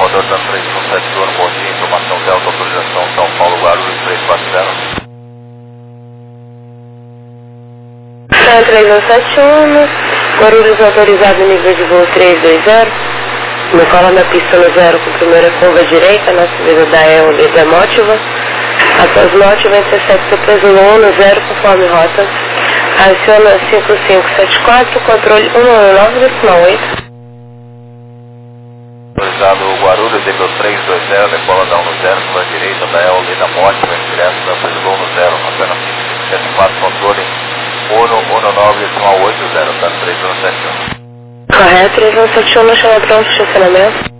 Salvador da 317, bom dia, informação de autorização São Paulo Guarulhos 340. São 3171, Guarulhos autorizado nível de voo 320, no cola da pista no 0 com primeira curva direita, na subida da EOL da Mótiva, após Mótiva intercepta o peso 1 no 0 conforme rota, aciona 5574, controle 119,8. Autorizado Guarulhos, nível 320, decola da 10, curva direita da EOL da Mótiva, direto da peso 1 no 0, antena 5574, controle 119,80, tá 3171. Correto, 3171 no chama pronto de estacionamento.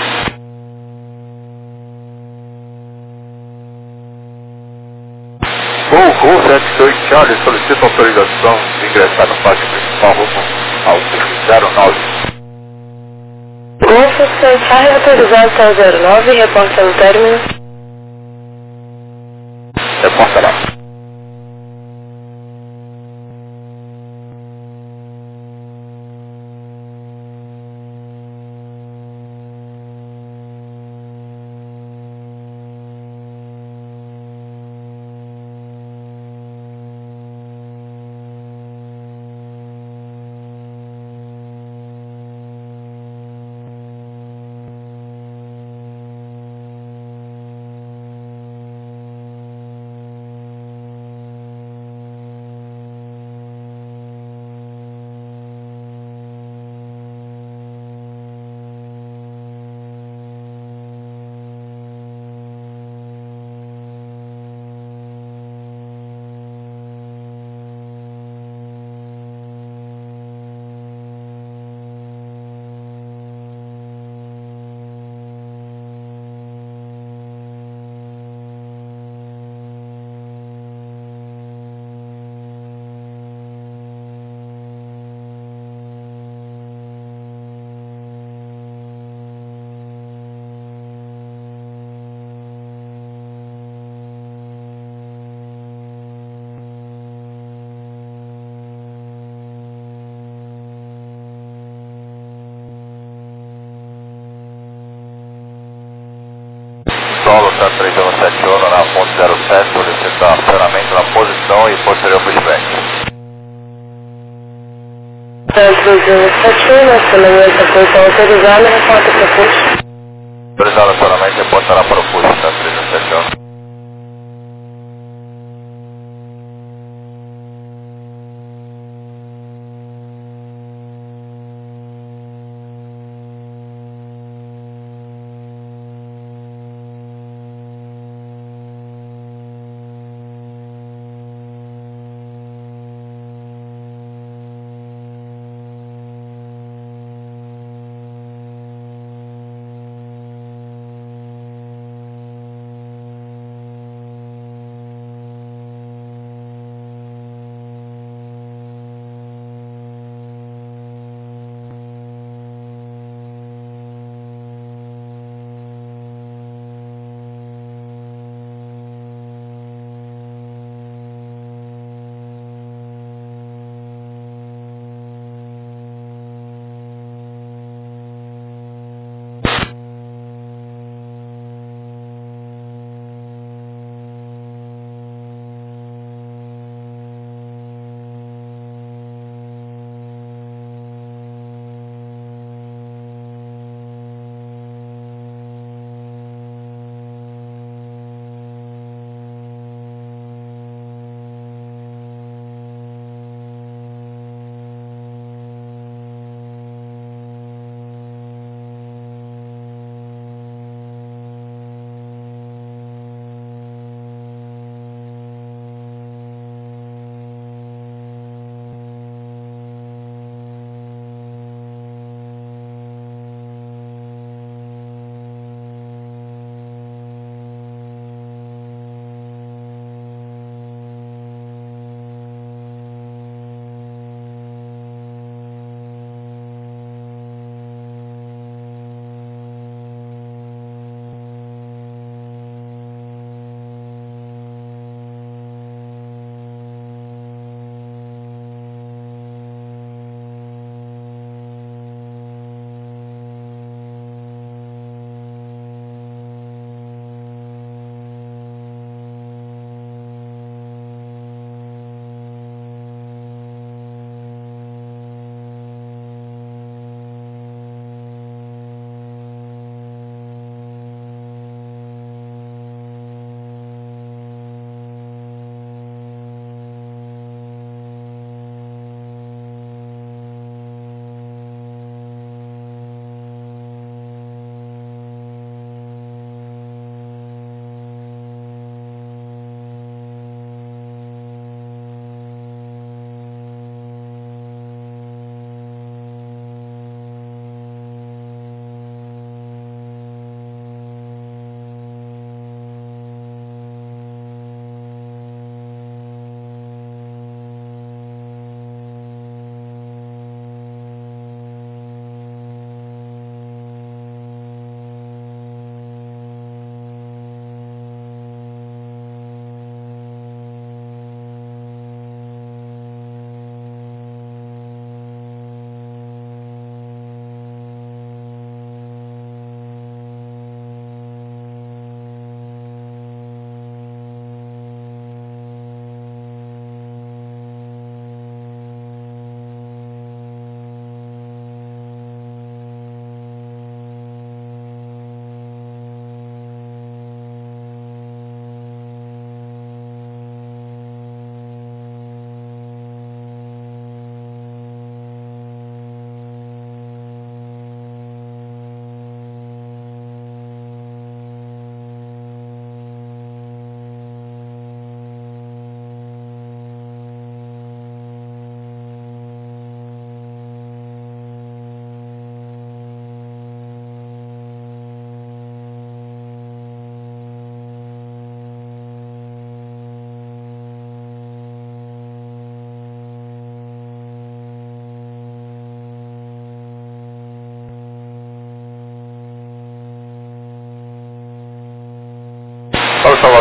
Gol 72 Charlie, solicita autorização de ingressar no parque principal rumo ao 09. Golfo Charlie autorizado até o 09, reporta no término. Reporta lá. Solo está 3171 na ponte 07, solicita acionamento na posição e posterior feedback. 3171, acionamento da posição autorizada, reporta para o curso. Autorizado acionamento e reportará para o curso, tá 3171.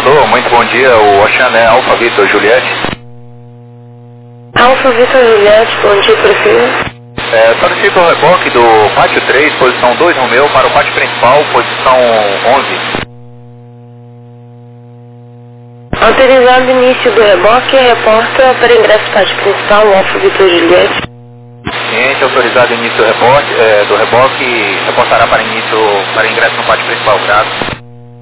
Salvador, muito bom dia, o Oxané Alfa Vitor Juliette. Alfa Vitor Juliette, bom dia, prefeito. Solicito o reboque do pátio 3, posição 2 Romeu, para o pátio principal, posição 11. Autorizado início do reboque, reporta para ingresso pátio principal, Alfa Vitor Juliette. Ciente, autorizado início do reboque, reportará para ingresso no pátio principal, graças.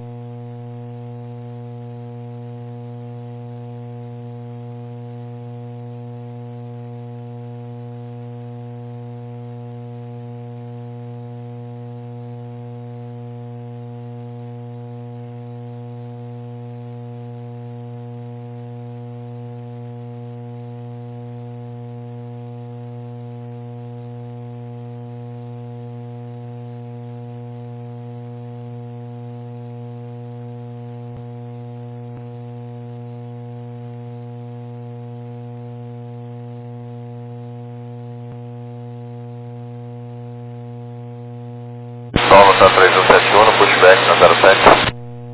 Solo tá 3171 no pushback na 07.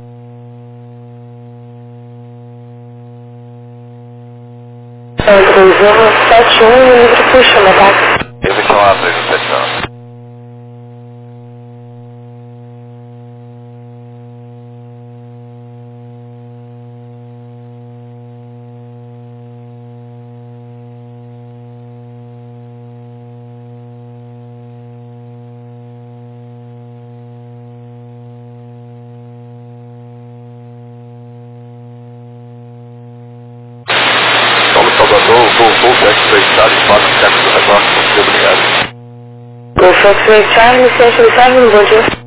São 3171, livre puxa, no ataque. Eu vou chamar 3171. Salvador, voo X-Ray Charlie, espaço centro do reboque, muito obrigado. Golf X-Ray Charlie, Centro Charlie, bom dia.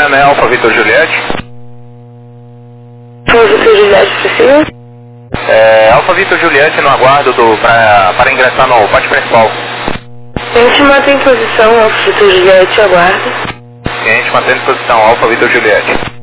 China Alfa Vitor Juliette. Alfa Vitor Juliette precisa? Alfa Vitor Juliette no aguardo para ingressar no pátio principal. A gente mantém posição, Alfa Vitor Juliette, aguardo. Cliente mantendo posição, Alfa Vitor Juliette.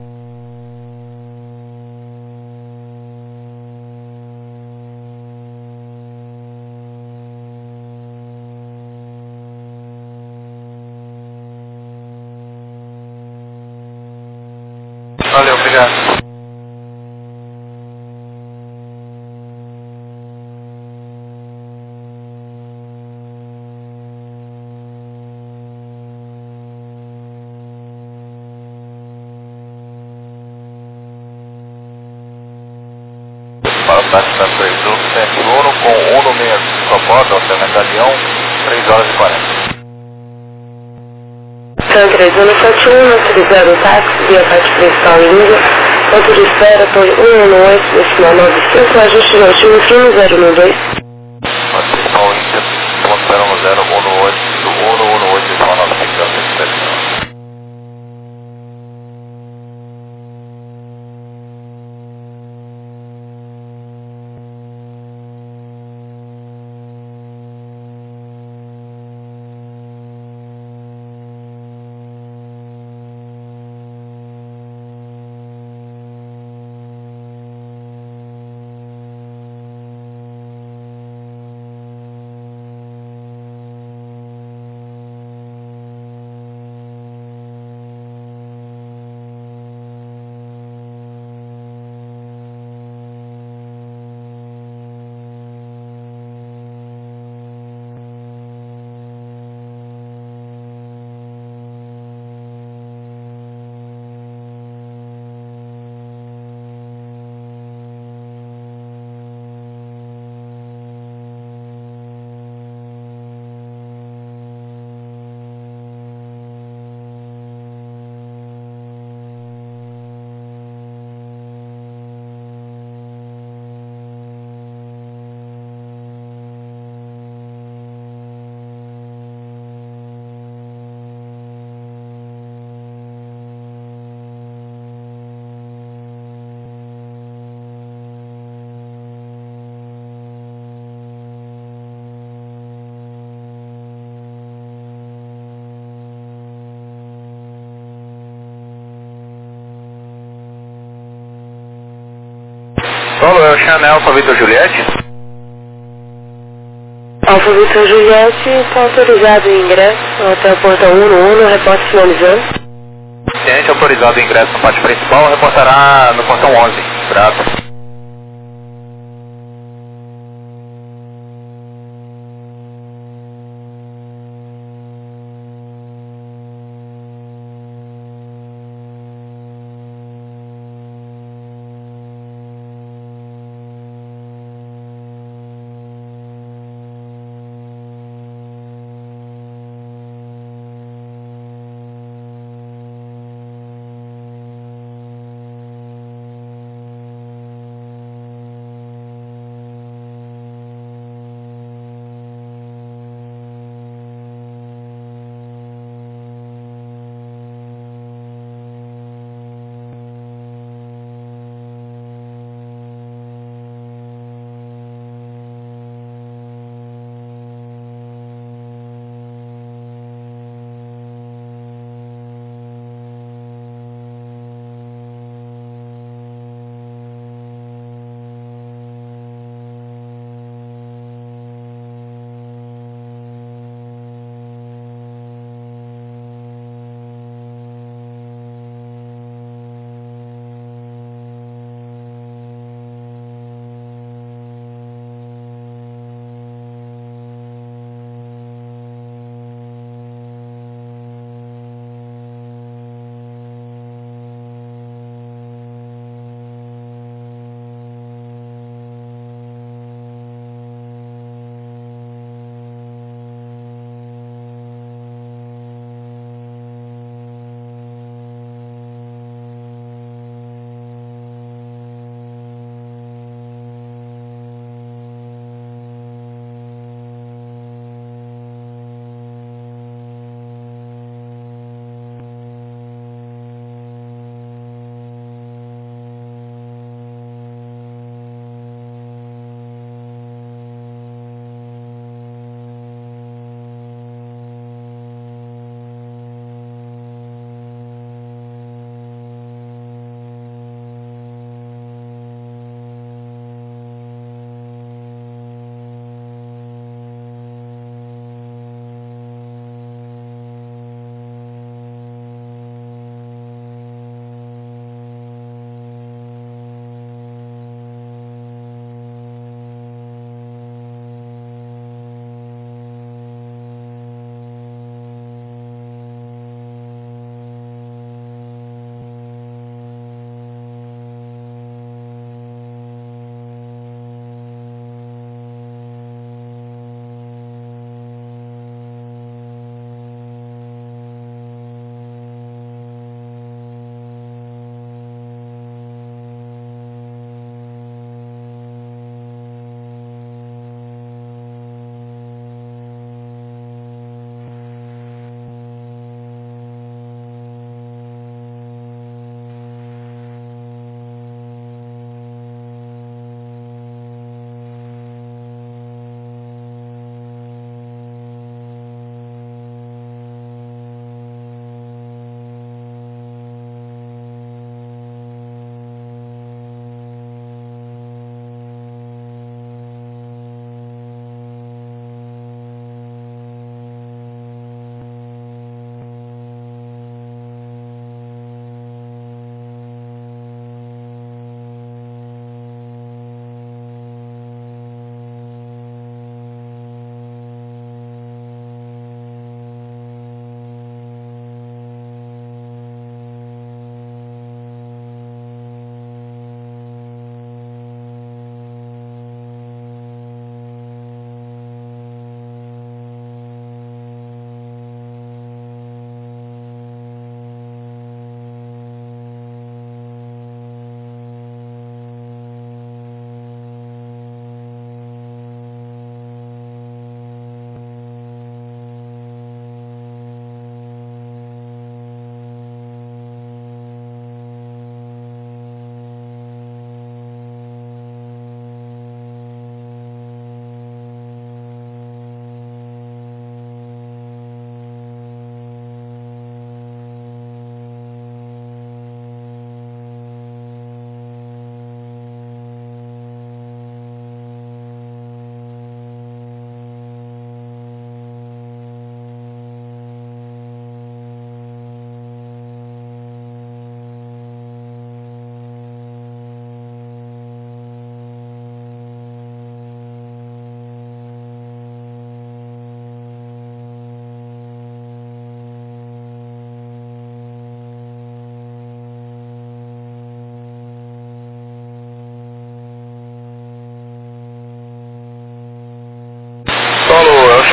Valeu, obrigado. Para o táxi da 3171 com 165 a bordo, alternativa avião, 3 horas e 40. São 3171, autorizado o táxi, via parte principal em Índia. Ponto de espera, por 118, decimal 95, ajuste notinho, fino 012. Parte principal Índia, ponto 010, 118, 118, decimal 95, Solo é o China Alfa Vitor Juliette. Alfa Vitor Juliette, está autorizado o ingresso até o portão 111, repórter finalizando. Cliente autorizado o ingresso no pátio principal, reportará no portão 11. Grato.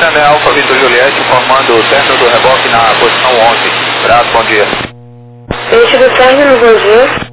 Alexandre Alfa Vitor Juliette, informando o término do reboque na posição 11. Abraço, bom dia. Peixe do término, bom dia.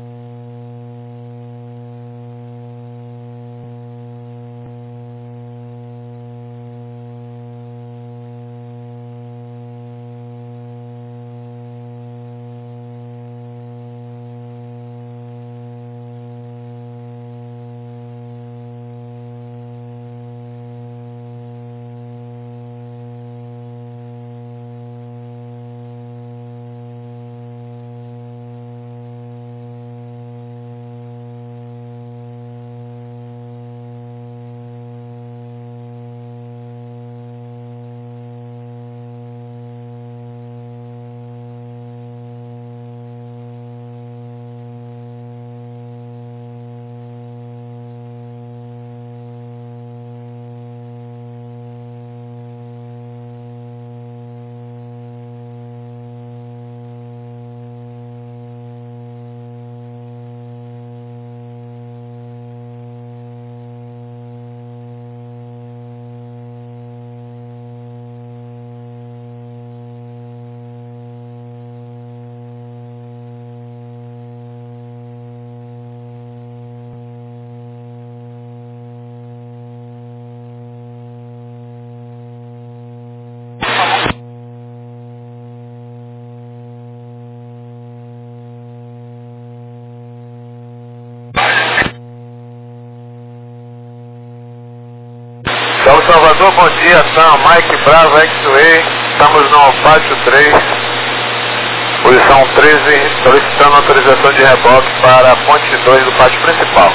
Salvador, bom dia, Sam, Mike Bravo, X-Way, estamos no pátio 3, posição 13, solicitando autorização de reboque para a ponte 2 do pátio principal.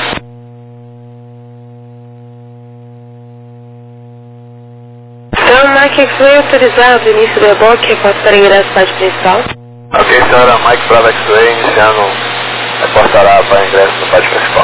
Sam, Mike X-Way autorizado, início do reboque, reporte para ingresso do pátio principal. Ok, senhora, Mike Bravo, X-Way, iniciando, reportará para ingresso no pátio principal.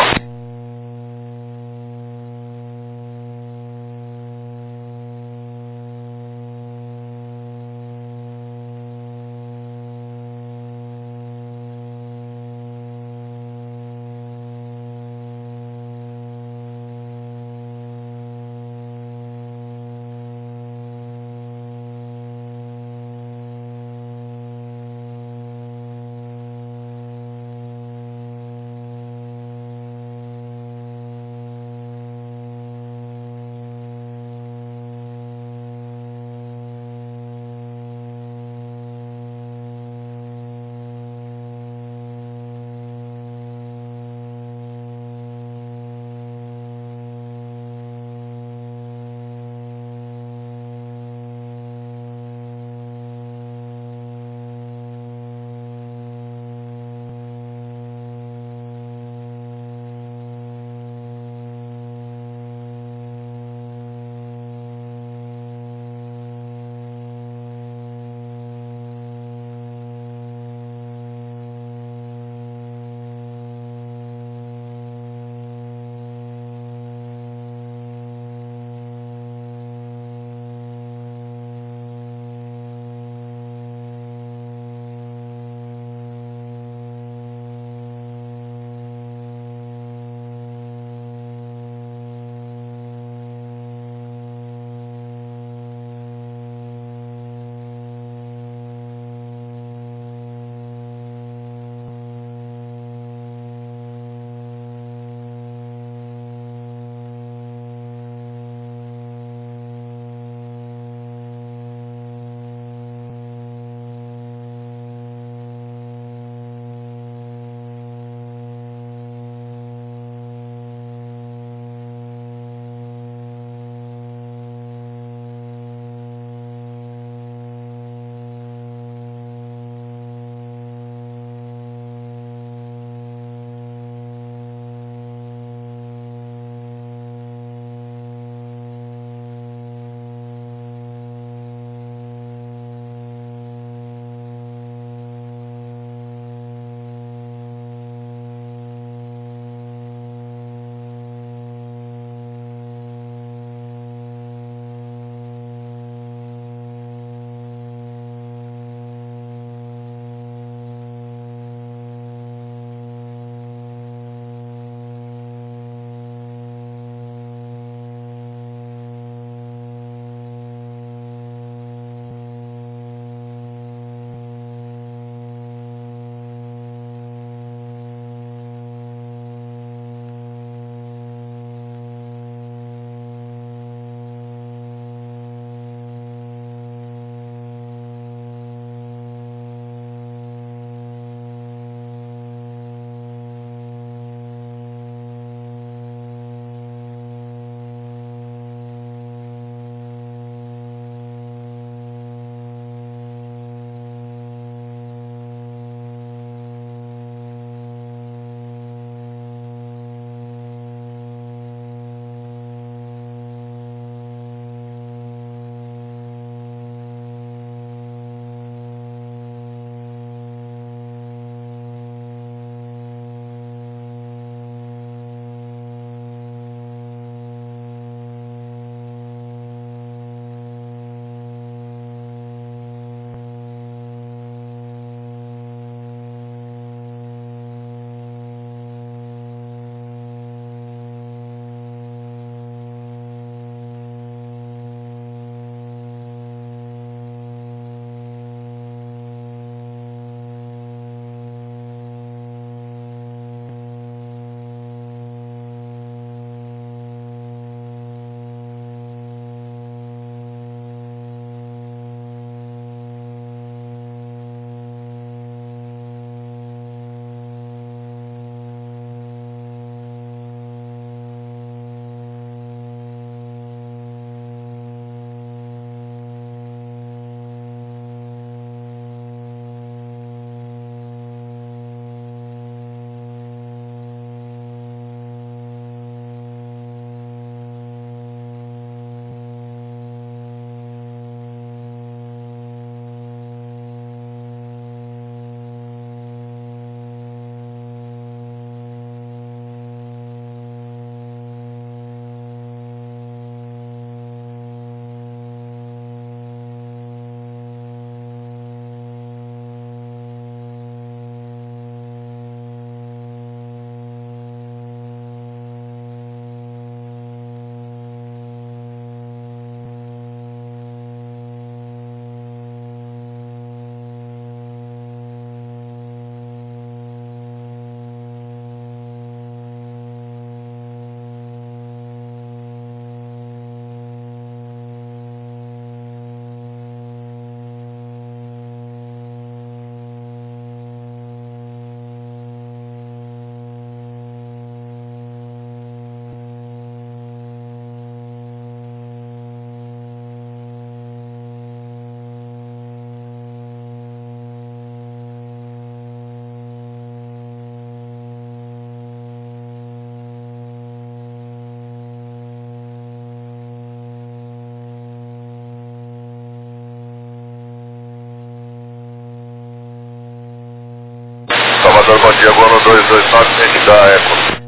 Salvador, bom dia, Golo 229, frente da Eco.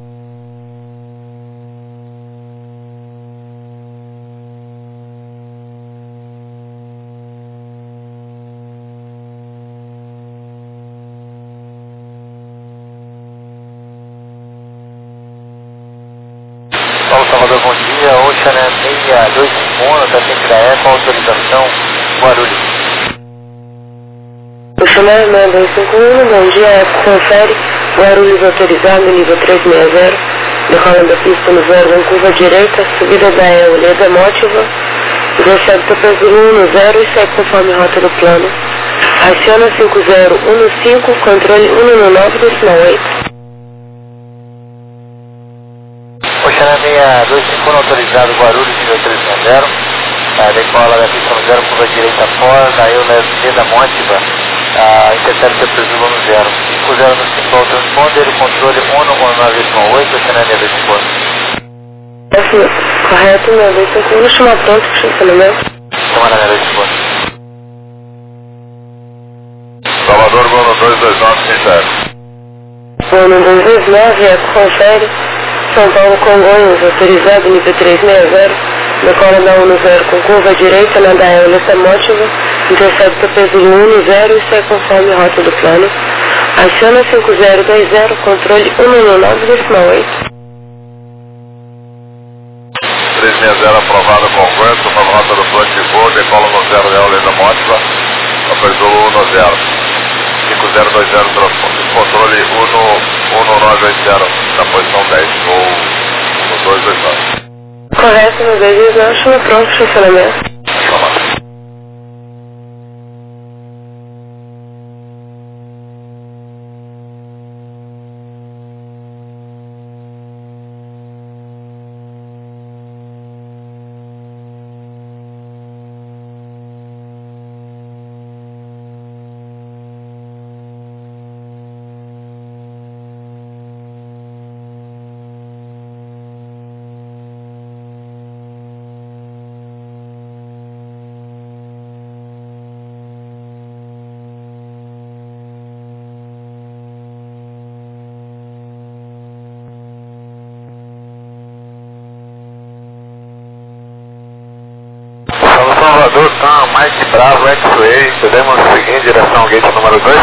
Salvador, bom dia, Ocean 6251, da frente da Eco, autorização Guarulhos. Ocean 6251, bom dia, Eco confere, Guarulhos autorizado, nível 360, decolando a pista no 0, curva direita, subida da Oleda Mótiva, 17 peso 10 e segue conforme rota do plano. Aciona 5015, controle 119, decimal 8. Ocean 6251, autorizado Guarulhos, nível 360, decola da pista no 0, curva direita fora, da Oleda Mótiva, intercepta presumo no 0. 50 no símbolo transponder, controle 119,8, Ocean 6251. Correto, 6251, chama pronto, funcionamento. Semana 6251. Salvador, Golo 229, frente da Eco. Plano 229, Eco confere, São Paulo Congonhas, autorizado, nível 360, decola da 10 com curva direita na da Oleda Mótiva, intercepta peso 10 e segue conforme rota do plano. Aciona 5020, controle 119, decimal 8. 360 aprovado com aguento, uma rota do plano de voo, decola no 0 da Oleda Mótiva, apertou 10. 5020, controle 11980, na posição 10, voo 229. Correto, 229, chama pronto, funcionamento. Chamado. Salvador, tá, Mike Bravo, X-Way, podemos seguir em direção ao gate número 2?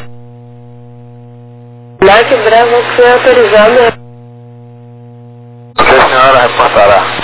Mike Bravo, que foi autorizado. Sim, senhora, reportará.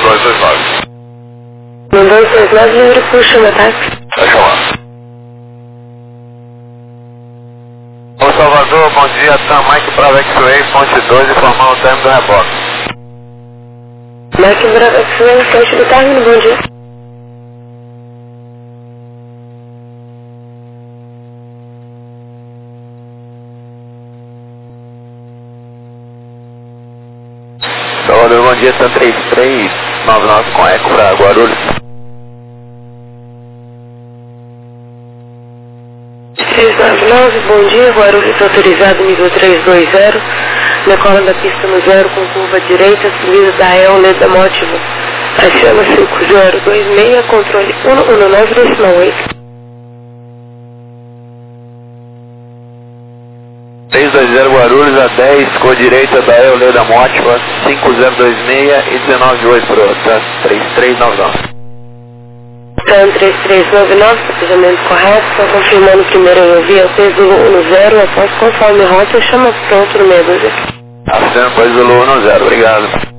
229. No 229, livre puxa no táxi. Vai chamar. Ô Salvador, bom dia, tá Mike Bravo X-Way, ponte 2, informando o término do reboque. Mike Bravo X-Way, ponte do término, bom dia. Salvador, bom dia, tá 3399 com eco pra Guarulhos. 399, bom dia, Guarulhos autorizado nível 320, decola da pista no 0 com curva direita, subida da EL Leda Mótiva, acima 5026, controle 119, decimal 8. 320 Guarulhos a 10, com direita da EL Leda Mótiva, 5026 e 198 pro tá 3399. Então, 3399, planejamento correto, só confirmando primeiro eu vi, P Zulu 10, após conforme rota, chama pronto no 62 aqui. Aceno para Zulu 10, obrigado.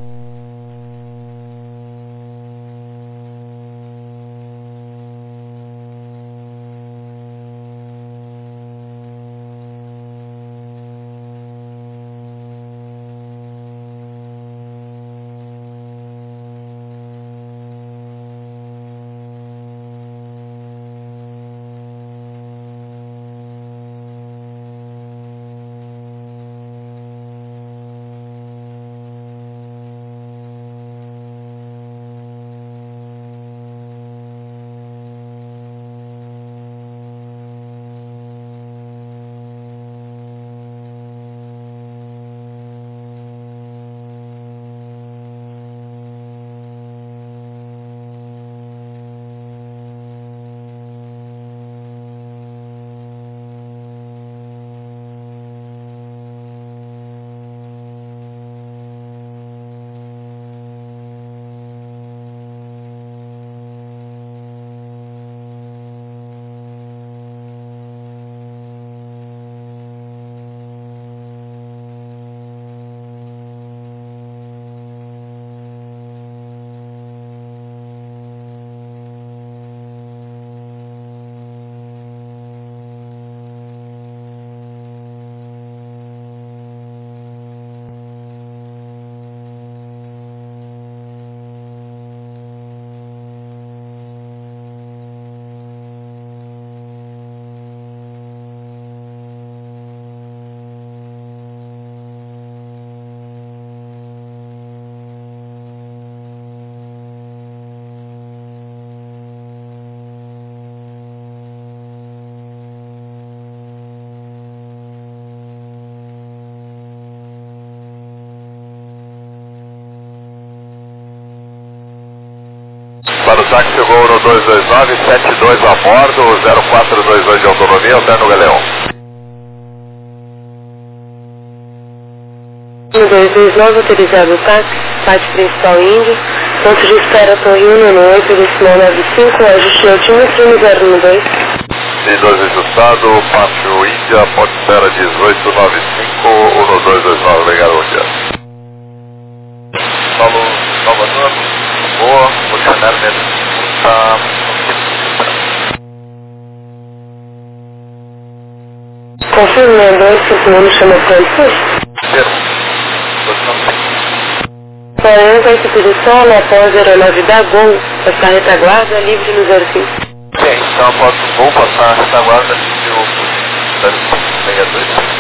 Para o táxi chegou no 229, 72 a bordo, 0422 de autonomia, Alterno Galeão. No 229, autorizado o táxi, parte principal Índia, ponto de espera Torre 1 no 8, decimal 95, ajuste altímetro no 012. Tem 2 ajustado, pátio Índia, ponte espera 1895, 1229, obrigado, bom dia. Falou, Salvador, boa, vou chamar mesmo. Confirme, 251 chama pronto. Parando a expedição na pós aeronave da Gol, passar retaguarda livre no 05. Sim, então vou passar a retaguarda livre o 0562.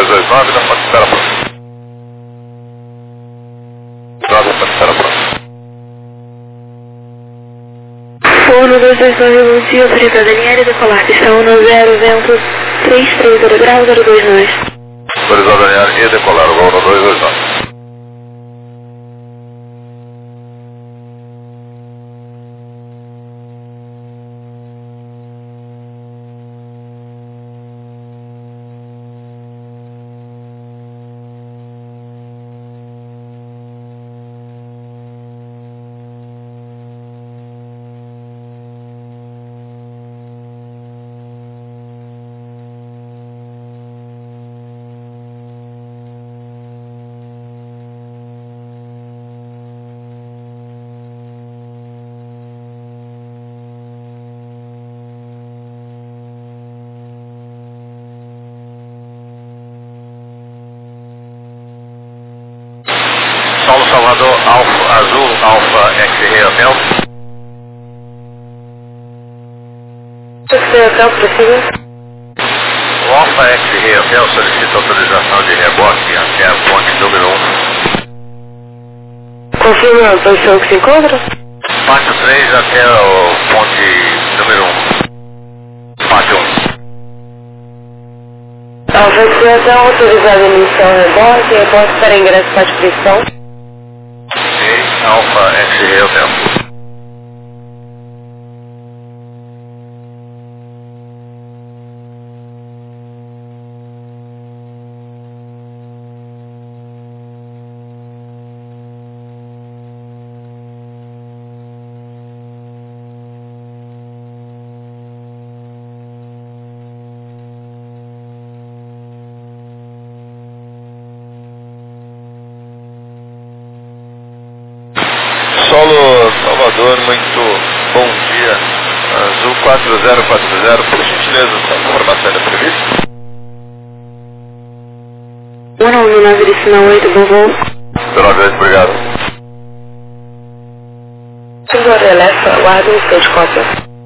229 da ponte espera pronto. 9 da ponte espera pronto. Uno 229, bom dia, autoriza Daniela, decolar, pistão 10, vento 330 graus, 029. Autorizar Daniela e decolar, voo no 229. Paulo Salvador, Alfa Azul, Alfa XR Hotel. Hotel, prossiga. O Alfa XR Hotel solicita autorização de reboque até a ponte número 1. Confirma a posição que se encontra? Pátio 3 até o ponte número 1. Pátio 1. Alfa XR autorizada a emissão reboque, reboque para ingresso para descrição. Alfa XR Hotel. Solo Salvador, muito bom dia. Azul 4040, por gentileza, essa informação ainda prevista? 199 decimal 8, bom voo. 19, obrigado. Agora eleva, aguardo o seu de cópia.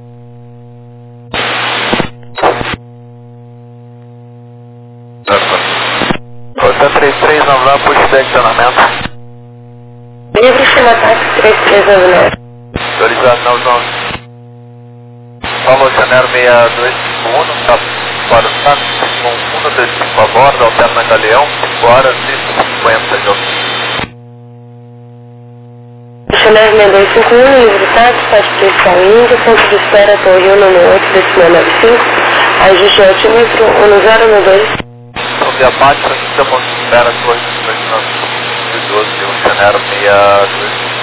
Rota 3399, push deck de acionamento. Livre chama táxi 3399. Autorizado 99. Paulo Janeiro 6251, está para o táxi, confunda, 25 a bordo, alterna Galeão, 5 horas e 50 de altura. Chanel 6251, livre táxi, pode pressão Índia, ponto de espera, Torre 198, decimal 95, ajuste altímetro 1092. Então, via Pátio, a gente está ponto de espera, Torre 2012, Janeiro 6251.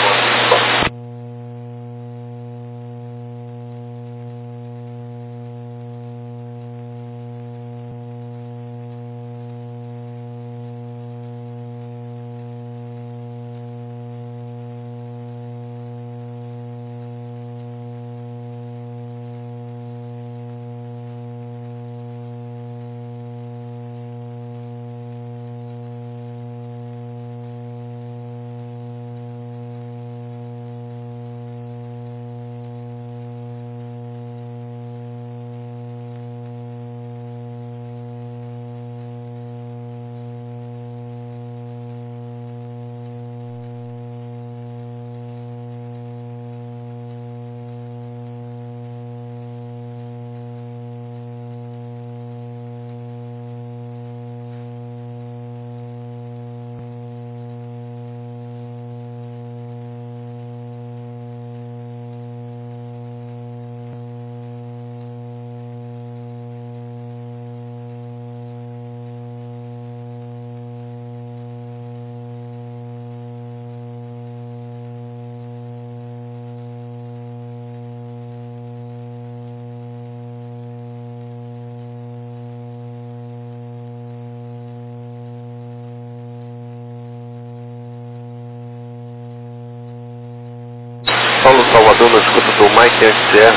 Paulo Salvador, na escuta do Mike XR.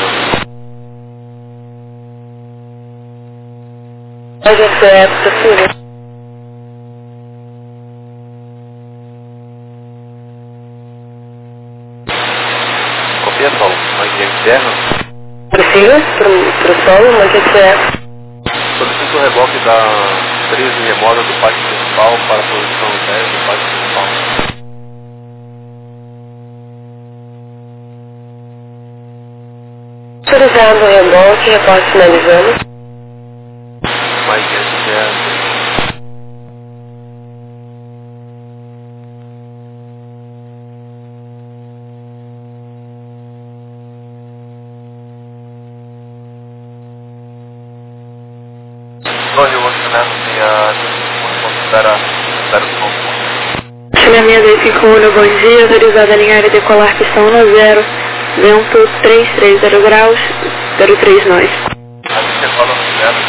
Pode ser possível. Copia, Paulo, Mike XR. Prossiga para o solo, Mike XR. Solicito o reboque da 13 remota do pátio principal para a posição 10 do pátio principal. Autorizado o reboque, reporte finalizando. Mike SGS. Olha, o orçamento Chile 6251, bom dia, autorizado a alinhar e decolar pistão 10, vento 330 graus, 03 nós. A gente decola no 0,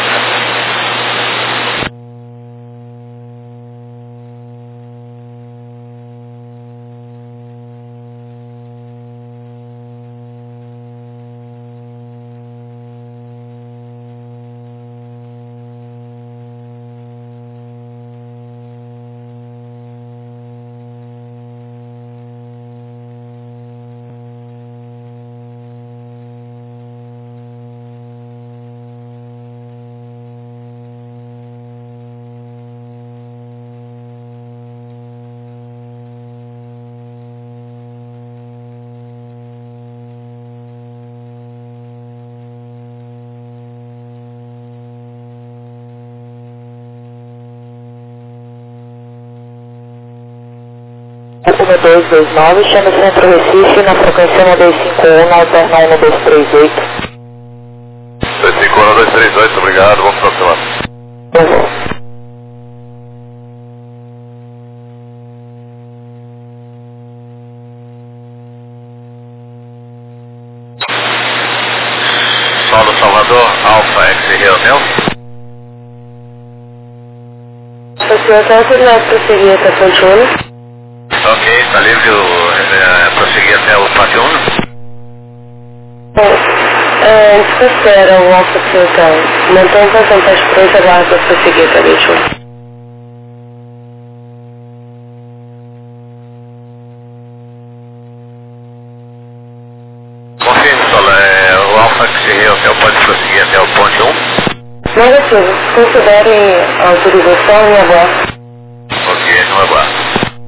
O 1229, chama Centro Recife na frequência 1251, alterna 1238. 251, 238, obrigado, vamos para o celular. Solo Salvador, Alfa X-Rio Nelson. O senhor está autorizado a prosseguir até Ponte 1? Ok, está livre prosseguir até o pátio 1? Espera o Alfa que então. Mantém a posição teste 3, aguarda para prosseguir até 21. Confirme, Solo, o Alfa X-Rio pode prosseguir até o ponte 1? Negativo, considere a autorização e aguarde. Ok, não aguardo.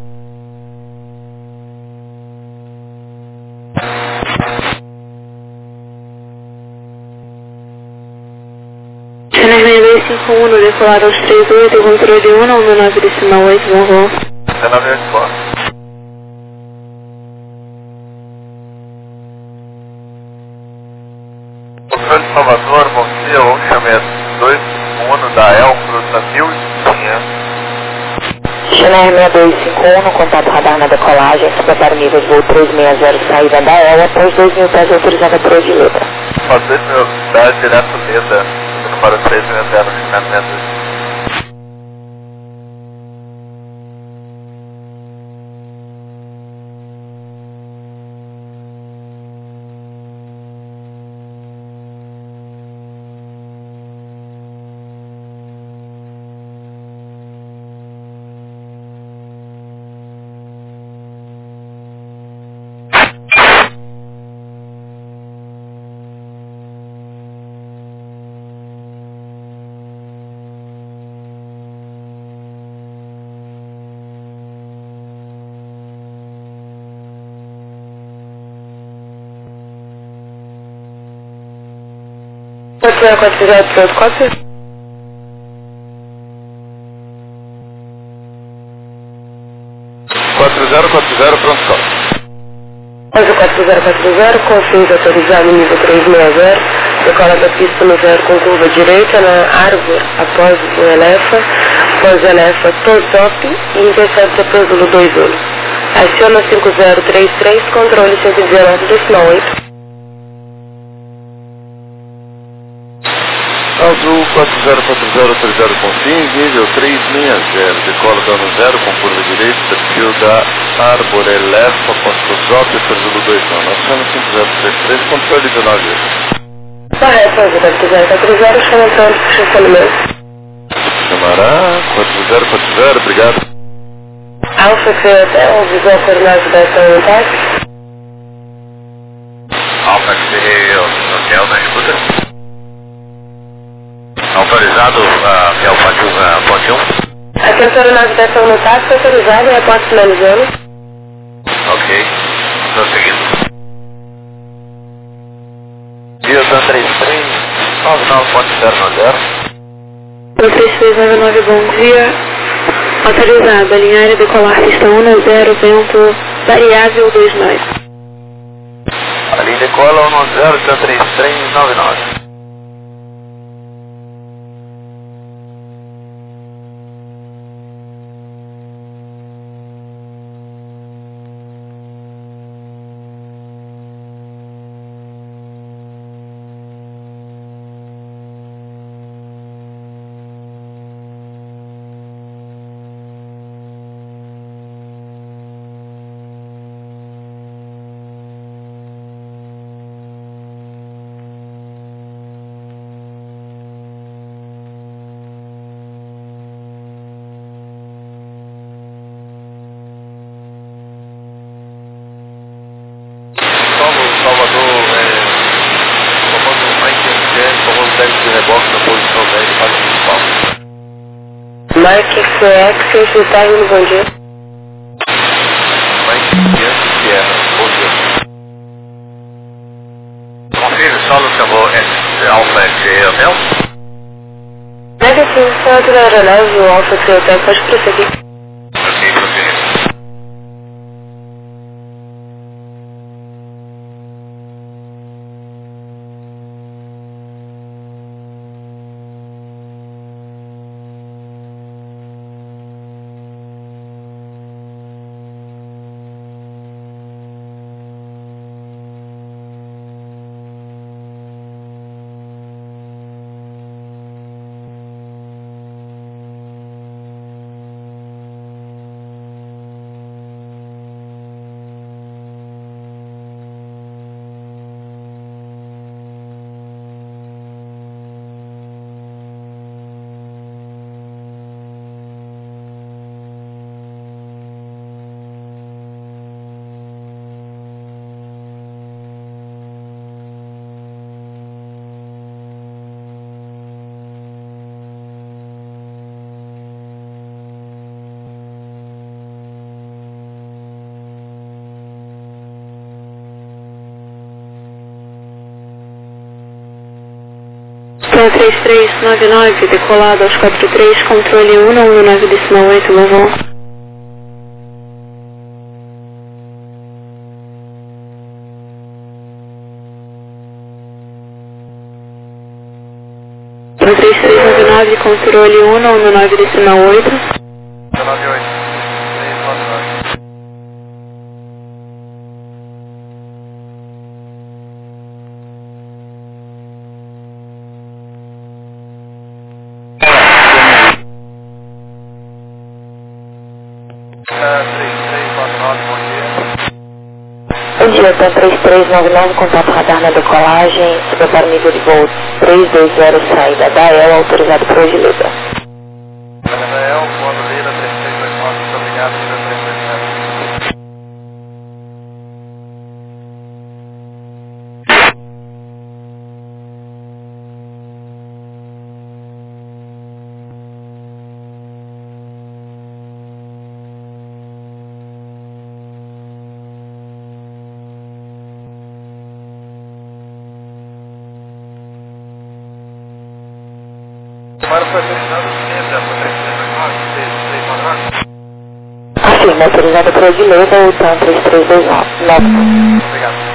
Chile 6251, decolar aos 38, controle 1, 19,8, bom voo. 1984. Controle de Salvador, bom dia, vamos chamar 251 da El Cruz, 1500. Chile 6251, contato radar na decolagem, prepara nível de voo 360, saída da EL, após 2.000 pés autorizada por hoje letra. Fazer velocidade direto Leda, para 360, finalmente. Pode ser a quantidade de seus cópias? Pronto, só. Hoje o 4040, com fins autorizado no nível 360, decola da pista no 0 com curva direita na árvore após o Elefa top e intercepta depois do 21. Aciona 5033, controle 119,8. Azul 4040 autorizado com fins, nível 360, decola dano 0 com curva direita, perfil da Arbor Elefa, Foxtrot, Zulu 29, nós somos 5033, controle 19. Correto, hoje o 4040, chama então de estacionamento. Chamará 4040, obrigado. Alfa que hotel, visão coordenada da ação em táxi. Alfa que hotel na escuta. Autorizado. autorizado, que é o ponte 1. Atenção na navegação no táxi, autorizado, reporte finalizando. Ok, prosseguindo. Dilton 3399.090. 3399, bom dia. Autorizado, linha aérea decolar pista 10, vento variável 29. A linha decola 10, Dilton 3399. Salvador, comando Mike MCN, comando técnico de reboque na posição 10, fase principal. Mike CX, término, bom dia. Mike Yankee Sierra, bom dia. Confirme solo chamou Alpha XE Hotel? Negativo, centro da aeronave, o Alfa XE Hotel, pode prosseguir. Ok, prosseguindo. Então 3399, decolado aos 43, controle 119,8, Lavon. Então 3399, controle 119,8. 98. Bom dia, TAM 3399, contato radar na decolagem, prepara o nível de voo 320, saída da AEL, autorizado por hoje, Lida. Rafael, modo Lira 3324, muito obrigado, Lira 3324. Para facilitar o cliente, essa 3329, 3329. Afirma, autorizado por hoje, Lida, o TAM 3329. Obrigado.